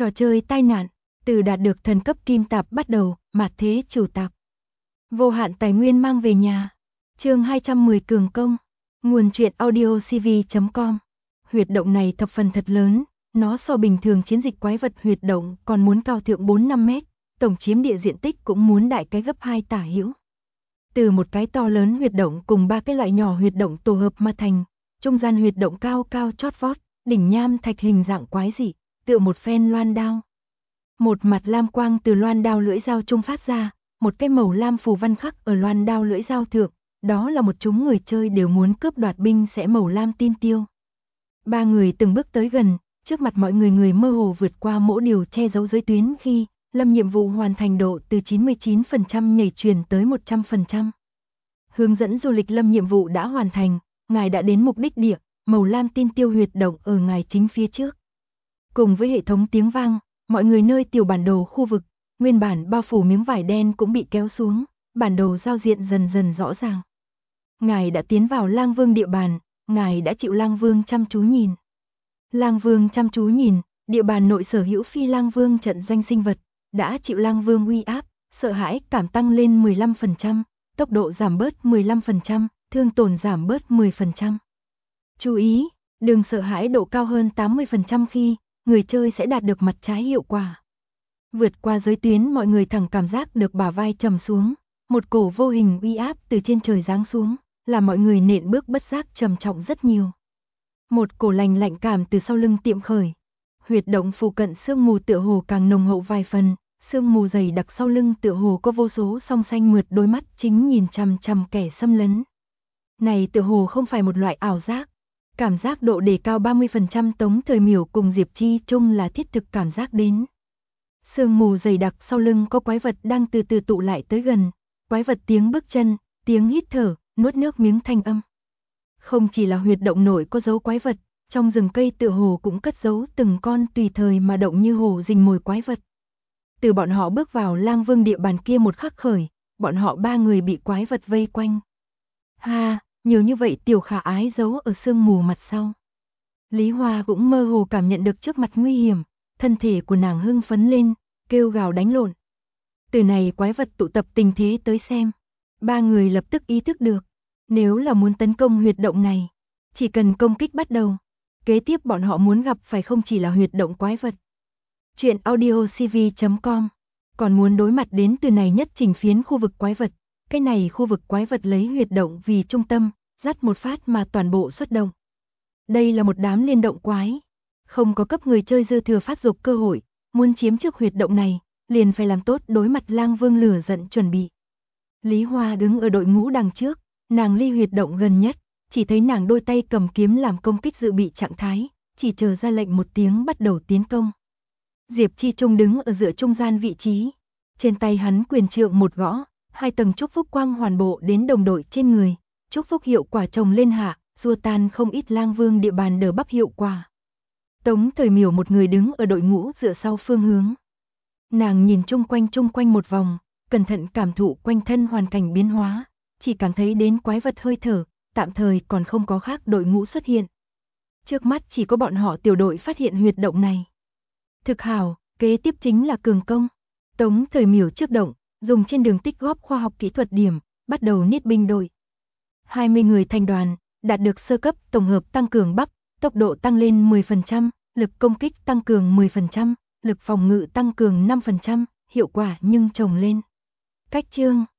Trò chơi tai nạn, từ đạt được thần cấp kim tạp bắt đầu, mạt thế chủ tạp. Vô hạn tài nguyên mang về nhà. Chương 210 cường công. Nguồn truyện audio cv.com. Huyệt động này thập phần thật lớn, nó so bình thường chiến dịch quái vật huyệt động còn muốn cao thượng 4-5 mét, tổng chiếm địa diện tích cũng muốn đại cái gấp 2 tả hữu. Từ một cái to lớn huyệt động cùng 3 cái loại nhỏ huyệt động tổ hợp mà thành, trung gian huyệt động cao cao chót vót, đỉnh nham thạch hình dạng quái dị, tựa một phen loan đao. Một mặt lam quang từ loan đao lưỡi dao trung phát ra, một cái màu lam phù văn khắc ở loan đao lưỡi dao thượng, đó là một chúng người chơi đều muốn cướp đoạt binh sẽ màu lam tin tiêu. 3 người từng bước tới gần, trước mặt mọi người mơ hồ vượt qua mỗi điều che giấu giới tuyến khi Lâm nhiệm vụ hoàn thành độ từ 99% nhảy truyền tới 100%. Hướng dẫn du lịch Lâm nhiệm vụ đã hoàn thành, ngài đã đến mục đích địa, màu lam tin tiêu huyệt động ở ngài chính phía trước. Cùng với hệ thống tiếng vang, mọi người nơi tiểu bản đồ khu vực, nguyên bản bao phủ miếng vải đen cũng bị kéo xuống, bản đồ giao diện dần dần rõ ràng. Ngài đã tiến vào Lang Vương địa bàn, ngài đã chịu Lang Vương chăm chú nhìn. Lang Vương chăm chú nhìn, địa bàn nội sở hữu phi Lang Vương trận doanh sinh vật, đã chịu Lang Vương uy áp, sợ hãi cảm tăng lên 15%, tốc độ giảm bớt 15%, thương tổn giảm bớt 10%. Chú ý, đừng sợ hãi độ cao hơn 80% khi người chơi sẽ đạt được mặt trái hiệu quả. Vượt qua giới tuyến mọi người thẳng cảm giác được bả vai trầm xuống, một cổ vô hình uy áp từ trên trời giáng xuống, làm mọi người nện bước bất giác trầm trọng rất nhiều. Một cổ lạnh lạnh cảm từ sau lưng tiệm khởi. Huyệt động phụ cận sương mù tựa hồ càng nồng hậu vài phần, sương mù dày đặc sau lưng tựa hồ có vô số song xanh mượt đôi mắt chính nhìn chằm chằm kẻ xâm lấn. Này tựa hồ không phải một loại ảo giác. Cảm giác độ đề cao 30% Tống Thời Miểu cùng Diệp Chi chung là thiết thực cảm giác đến. Sương mù dày đặc sau lưng có quái vật đang từ từ tụ lại tới gần, quái vật tiếng bước chân, tiếng hít thở, nuốt nước miếng thanh âm. Không chỉ là huyệt động nổi có dấu quái vật, trong rừng cây tựa hồ cũng cất giấu từng con tùy thời mà động như hổ rình mồi quái vật. Từ bọn họ bước vào Lang Vương địa bàn kia một khắc khởi, bọn họ 3 người bị quái vật vây quanh. Ha, nhiều như vậy tiểu khả ái giấu ở sương mù mặt sau. Lý Hoa cũng mơ hồ cảm nhận được trước mặt nguy hiểm, thân thể của nàng hưng phấn lên, kêu gào đánh lộn. Từ này quái vật tụ tập tình thế tới xem, 3 người lập tức ý thức được, nếu là muốn tấn công huyệt động này, chỉ cần công kích bắt đầu, kế tiếp bọn họ muốn gặp phải không chỉ là huyệt động quái vật. Chuyện audio cv.com, còn muốn đối mặt đến từ này nhất trình phiến khu vực quái vật, cái này khu vực quái vật lấy huyệt động vì trung tâm, dắt một phát mà toàn bộ xuất động. Đây là một đám liên động quái, không có cấp người chơi dư thừa phát dục cơ hội, muốn chiếm trước huyệt động này, liền phải làm tốt đối mặt Lang Vương lửa giận chuẩn bị. Lý Hoa đứng ở đội ngũ đằng trước, nàng ly huyệt động gần nhất, chỉ thấy nàng đôi tay cầm kiếm làm công kích dự bị trạng thái, chỉ chờ ra lệnh một tiếng bắt đầu tiến công. Diệp Chi Trung đứng ở giữa trung gian vị trí, trên tay hắn quyền trượng một gõ, 2 tầng chúc phúc quang hoàn bộ đến đồng đội trên người, chúc phúc hiệu quả chồng lên hạ, xua tan không ít Lang Vương địa bàn đờ bắp hiệu quả. Tống Thời Miểu một người đứng ở đội ngũ dựa sau phương hướng. Nàng nhìn chung quanh một vòng, cẩn thận cảm thụ quanh thân hoàn cảnh biến hóa, chỉ cảm thấy đến quái vật hơi thở, tạm thời còn không có khác đội ngũ xuất hiện. Trước mắt chỉ có bọn họ tiểu đội phát hiện huyệt động này. Thực hảo, kế tiếp chính là cường công. Tống Thời Miểu trước động, dùng trên đường tích góp khoa học kỹ thuật điểm, bắt đầu niết binh đội. 20 người thành đoàn, đạt được sơ cấp tổng hợp tăng cường bắp, tốc độ tăng lên 10%, lực công kích tăng cường 10%, lực phòng ngự tăng cường 5%, hiệu quả nhưng chồng lên. Cách chương